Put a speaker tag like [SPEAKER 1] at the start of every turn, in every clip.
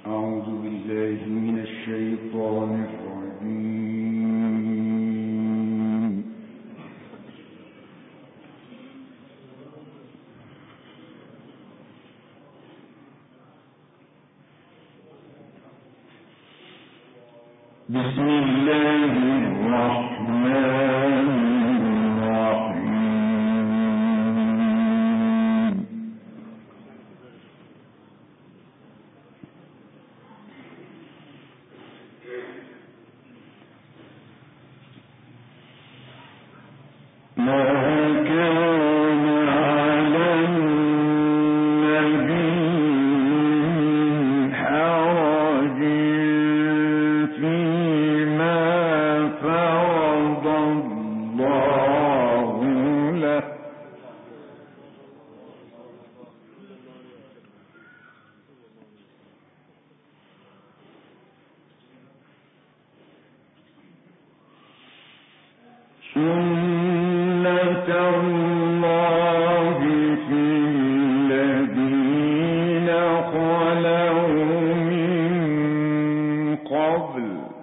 [SPEAKER 1] بسم الله الرحمن الرحيم. ما كان على النبي حرج فيما فرض الله له سنة الله في الذين خلوا من قبل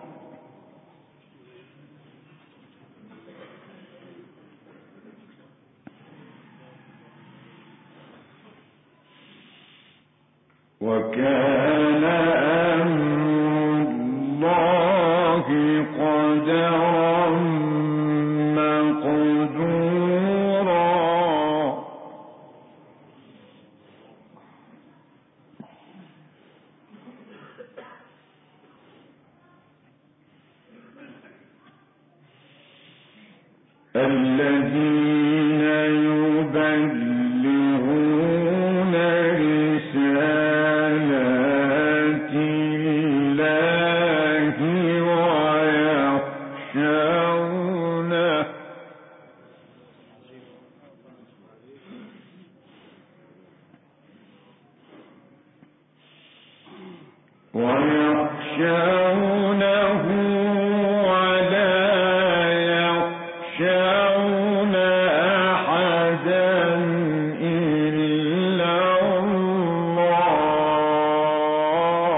[SPEAKER 1] وكان أمر الله قدرا مقدورا. الذين يبلغون رسالات الله ويخشونه ولا يخشون أحدا إلا الله.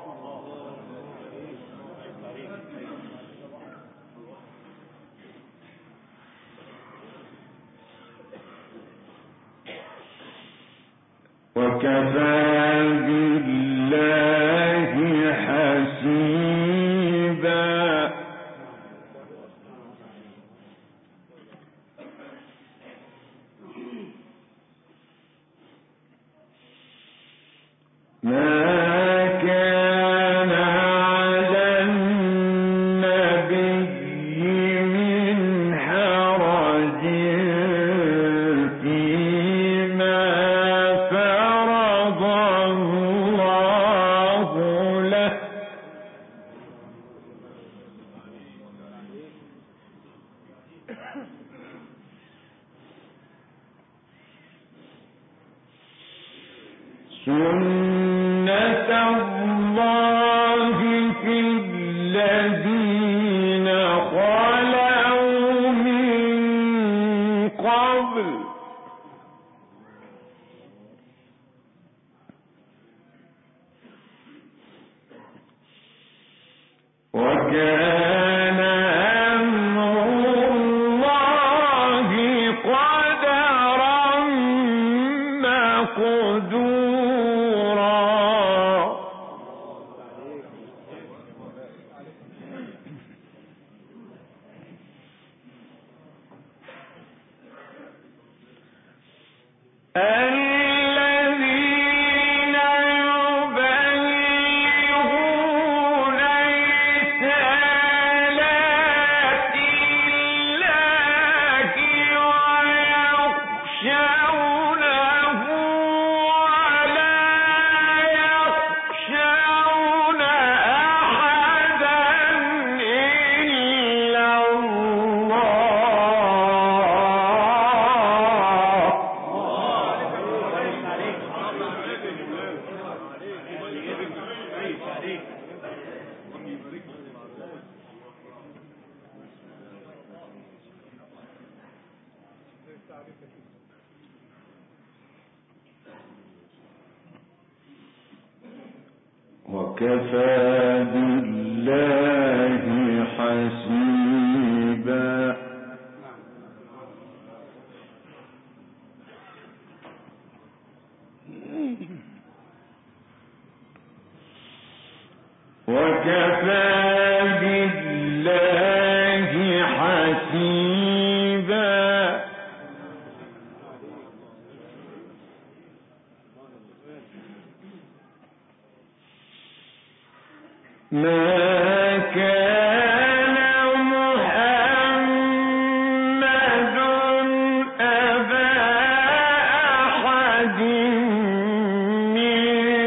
[SPEAKER 1] وكفى بالله حسيبا. ما كان على النبي من حرج فيما فرض الله له سنة الله في الذين خلوا من قبل وكان أمر الله قدرا مقدورا. الذين يبلغون رسالات الله ويخشونه ولا يخشون أحدا إلا الله.
[SPEAKER 2] وكفى بالله حسيبا وكفى بالله حسيبا ما كان محمد أبا أحد من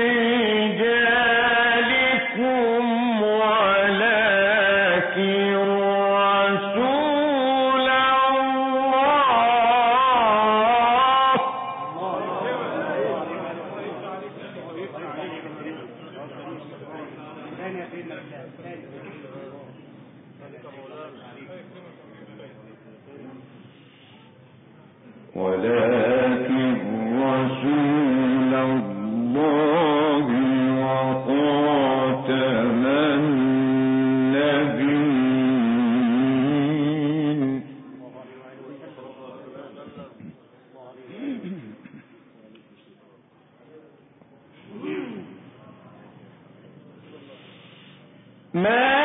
[SPEAKER 2] رجالكم ولكن رسول الله وخاتم النبيين ما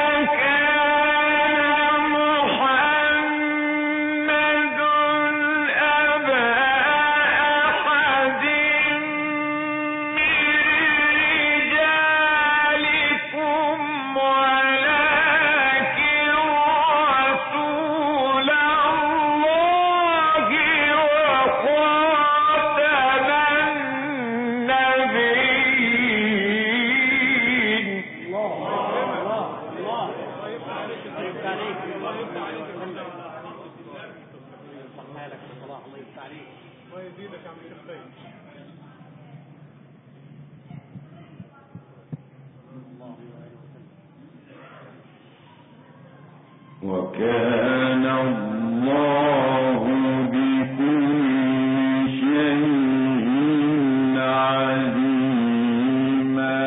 [SPEAKER 2] وكان الله بكل شيء عليما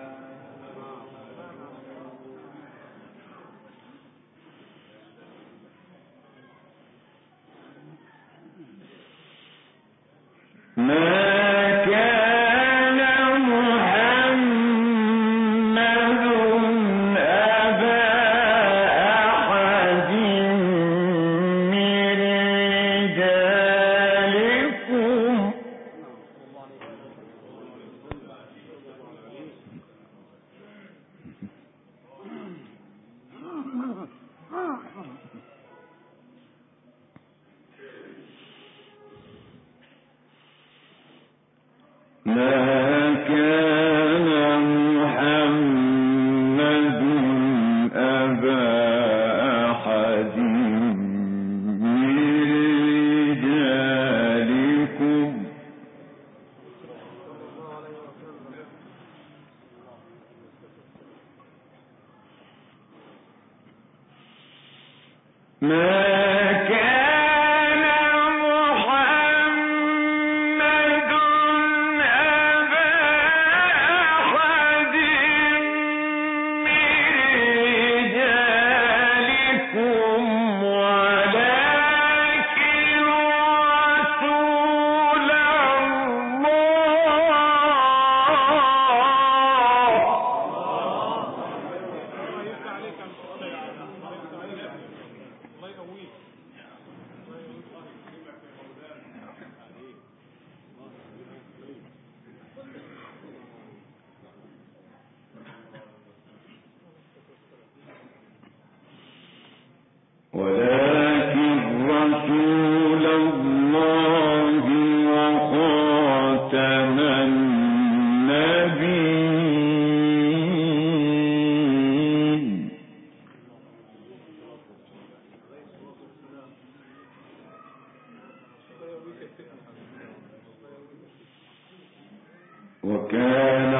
[SPEAKER 2] وكان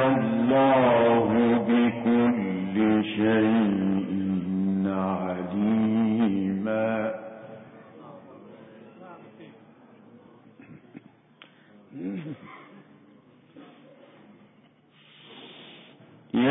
[SPEAKER 2] الله بكل شيء عليما يا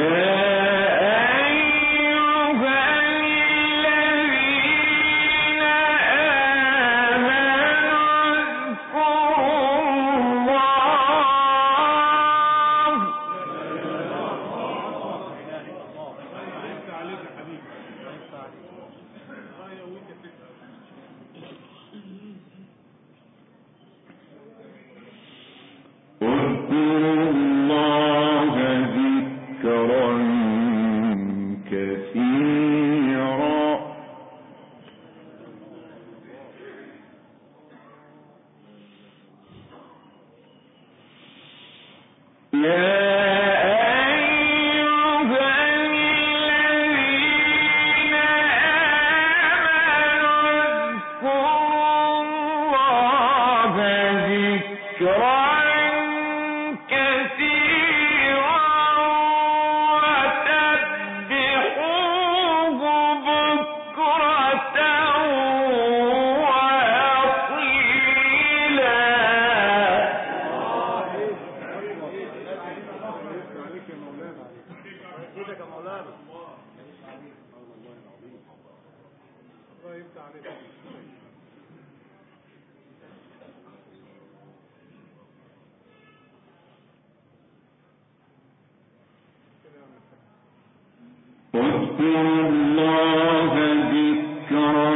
[SPEAKER 2] واذكروا الله ذكرا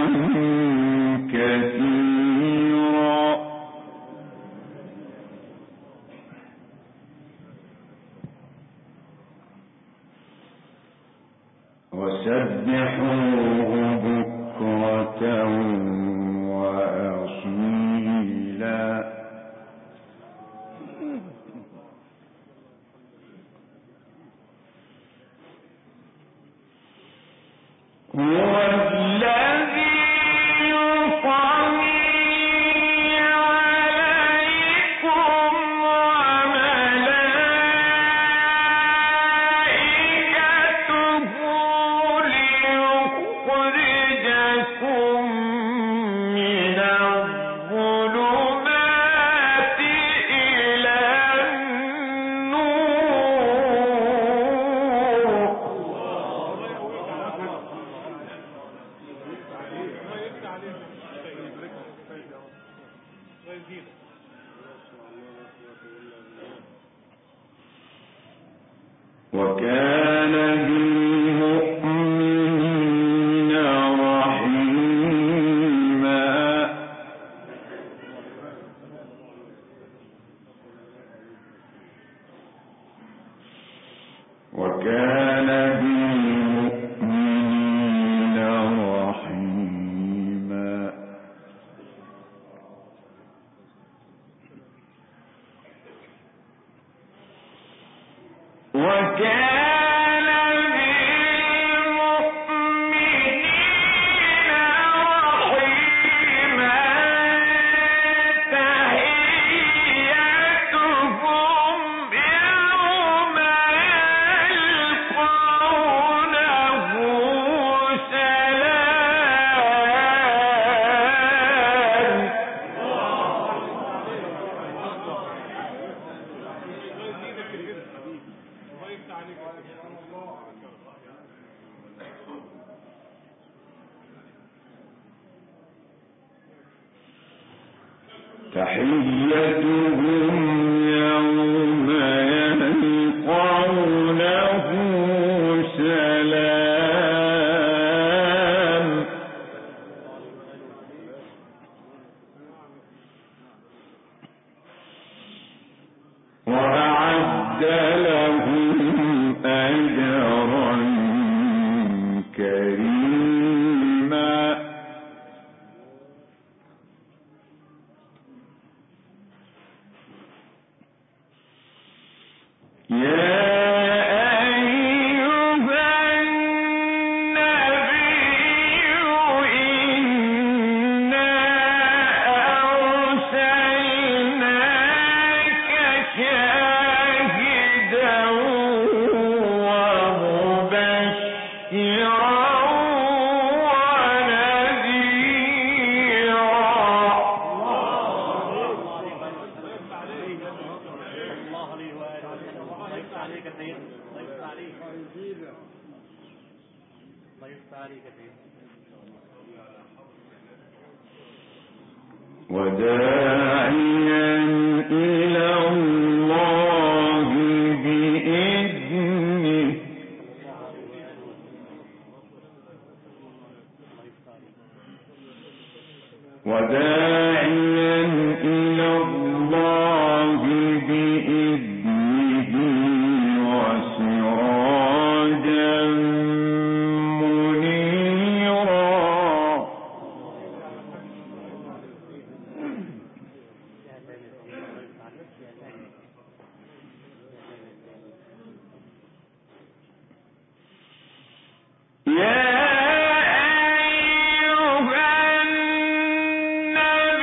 [SPEAKER 2] كثيرا وسبحوه بكرة وأصيلا هو الذي يصلي عليكم وملائكته ليخرجكم من الظلمات إلى وكان بالمؤمنين رحيما وكان بالمؤمنين رحيما وكان بالمؤمنين رحيما تحيتهم يوم يلقونه تحيتهم يوم يلقونه سلام وأعد لهم أجرا كريما وداعيا إلى الله بإذنه وداعيا إلى الله بإذنه وسراجا منيرا يا أيها النبي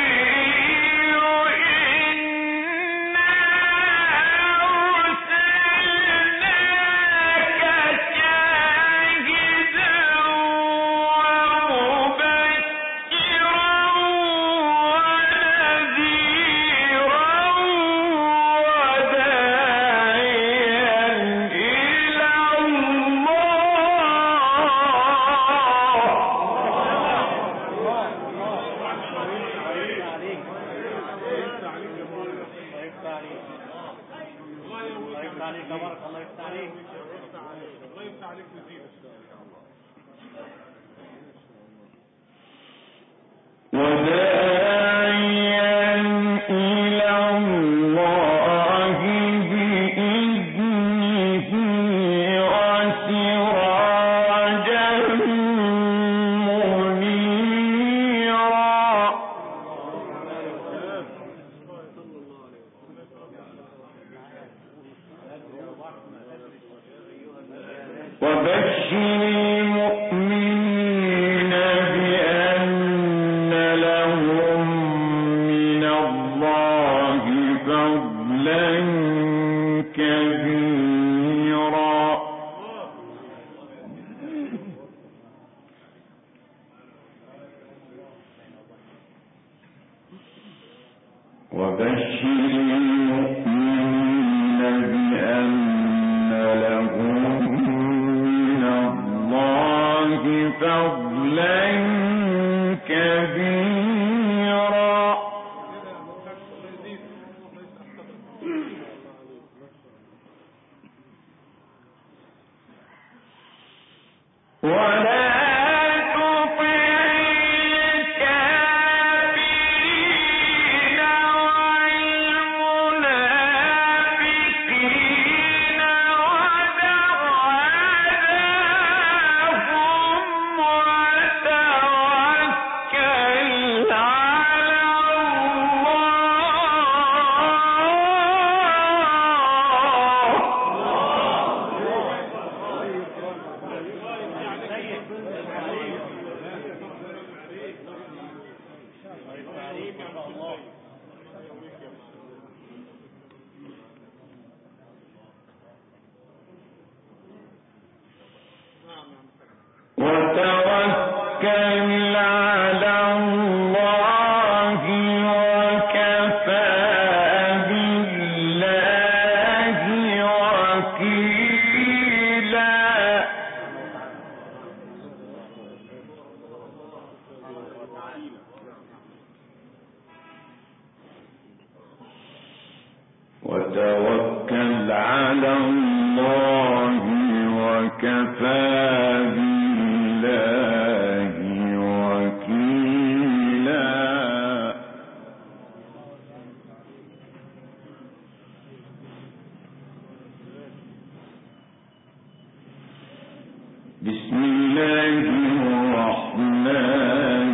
[SPEAKER 3] عليك تبارك الله يفتح عليك.
[SPEAKER 1] الله يفتح عليك نزيد ان شاء الله.
[SPEAKER 2] وداعيا إلى الله بإذنه وسراجا منيرا وبشر المؤمنين بأن لهم من الله فضلا كبيرا وبشر المؤمنين بأن لهم من الله فضلا كبيرا ولا وتوكل على الله وكفى بالله وكيلا وتوكل على الله وكفى بالله وكيلا بسم الله الرحمن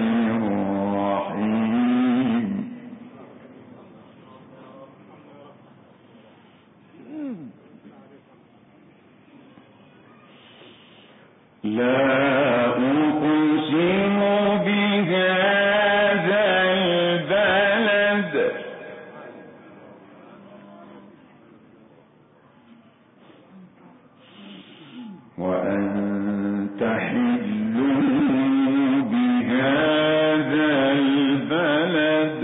[SPEAKER 2] الرحيم لا أقسم بهذا البلد وأنت حل بهذا البلد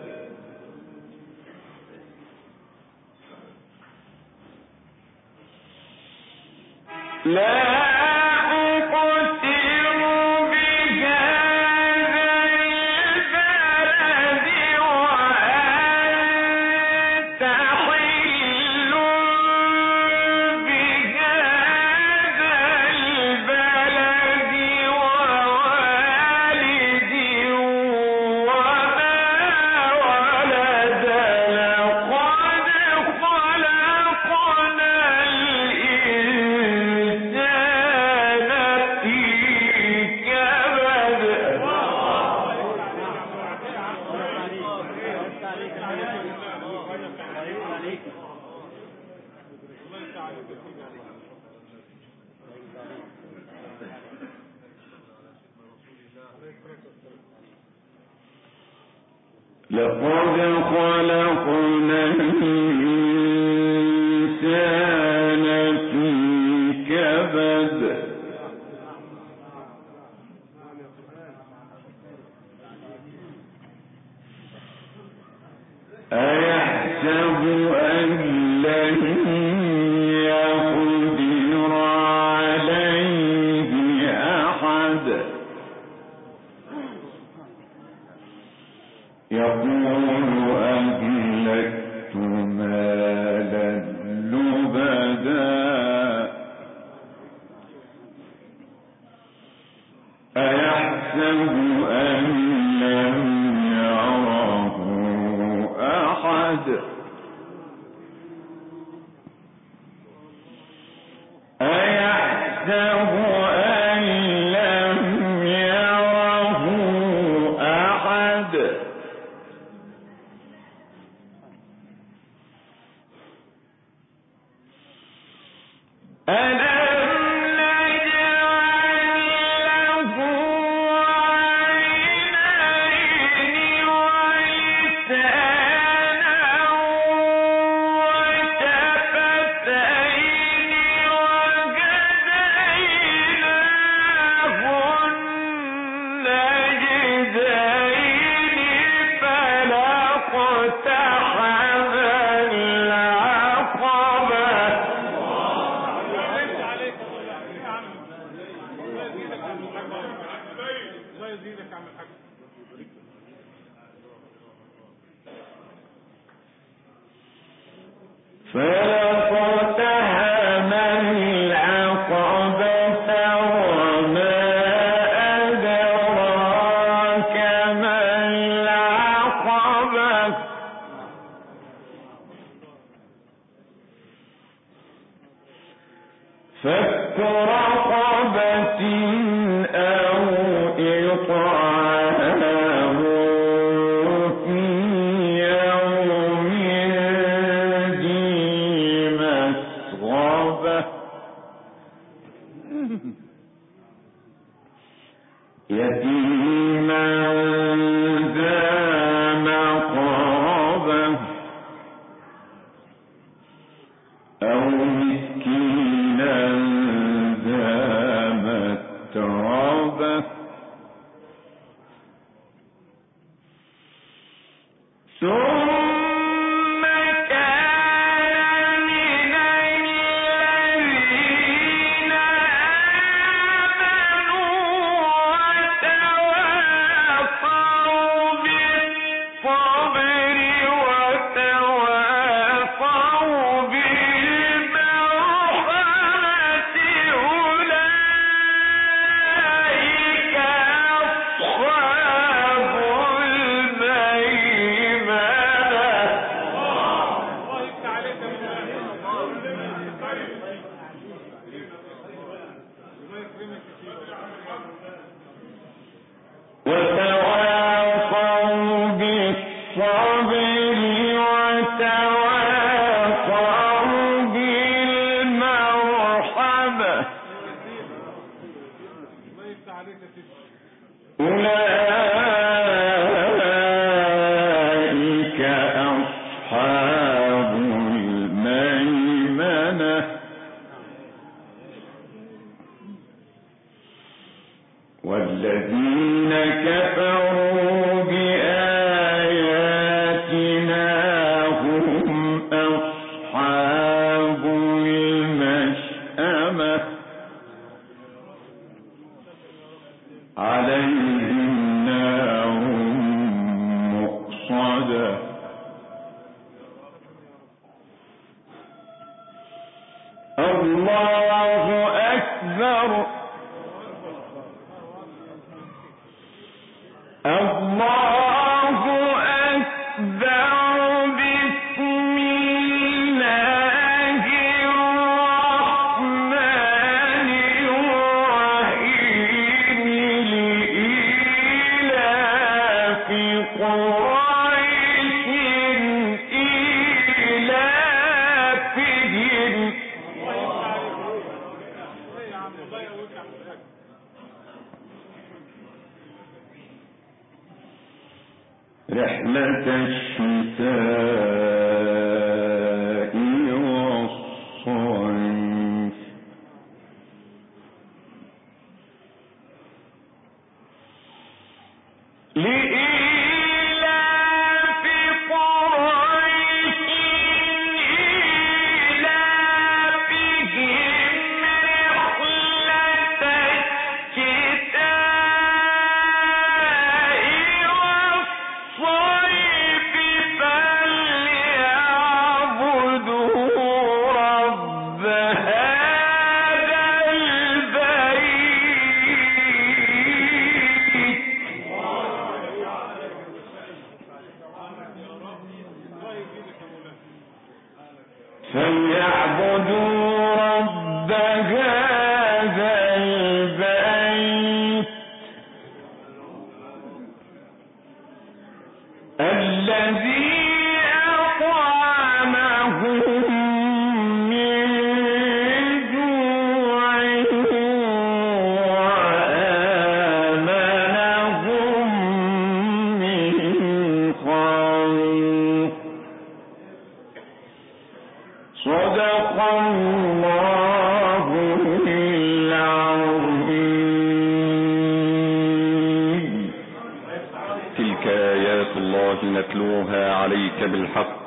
[SPEAKER 2] لا لقد خلقنا الإنسان في كبد أيحسب أن لن يقدر عليه أحد يقول أهلكت مالا لبدا أن لم يره أحد أيحسب أن لم يره أحد فلقتحم العقبة وما أدراك ما العقبة فك رقبة أو إطعام في يوم ذي مسغبة يتيما ذا مقربة أو مسكينا ذا متربة ثم كان من الذين آمنوا وتواصوا بالصبر وتواصوا بالمرحمة أولئك أصحاب الميمنة وتواصوا بالصبر وتواصوا بالمرحمة أولئك أصحاب الميمنة والذين كفروا بآياتنا هم أصحاب المشأمة عليهم نار مؤصدة الله أكبر الله أكبر بسم الله الرحمن الرحيم لإيلاف قريش إيلافهم رحلة الشتاء والصيف لإيلاف قريش إيلافهم رحلة الشتاء والصيف فليعبدوا رب هذا البيت فليعبدوا رب هذا البيت الذي أطعمهم من جوع وآمنهم من خوف. صدق الله العظيم. تلك آيات الله نتلوها عليك بالحق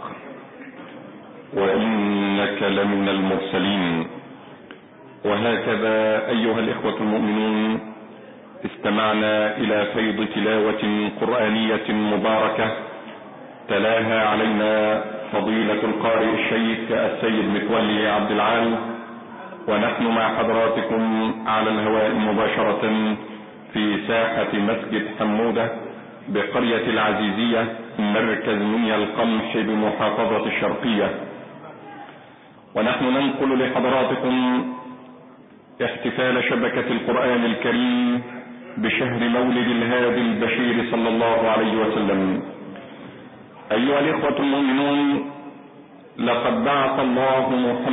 [SPEAKER 2] وإنك لمن المرسلين. وهكذا أيها الإخوة المؤمنون استمعنا إلى فيض تلاوة قرآنية مباركة تلاها علينا فضيلة القارئ الشيخ السيد متولي عبد العال، ونحن مع حضراتكم على الهواء مباشرة في ساحة مسجد حمودة بقرية العزيزية مركز منيا القمح بمحافظة الشرقية. ونحن ننقل لحضراتكم احتفال شبكة القرآن الكريم بشهر مولد الهادي البشير صلى الله عليه وسلم. أيها الإخوة المؤمنون، لقد بعث الله محمد